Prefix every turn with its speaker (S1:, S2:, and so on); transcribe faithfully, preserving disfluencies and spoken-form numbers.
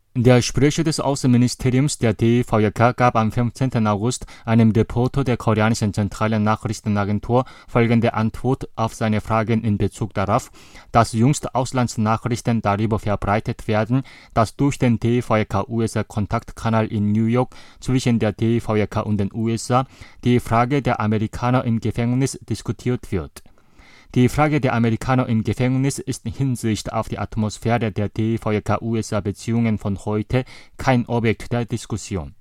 S1: Der Sprecher des Außenministeriums der D V J K gab am fünfzehnten August einem Reporter der koreanischen zentralen Nachrichtenagentur folgende Antwort auf seine Fragen in Bezug darauf, dass jüngst Auslandsnachrichten darüber verbreitet werden, dass durch den D V J K-U S A-Kontaktkanal in New York zwischen der D V J K und den U S A die Frage der Amerikaner im Gefängnis diskutiert wird. Die Frage der Amerikaner im Gefängnis ist in Hinsicht auf die Atmosphäre der D V J K-U S A-Beziehungen von heute kein Objekt der Diskussion.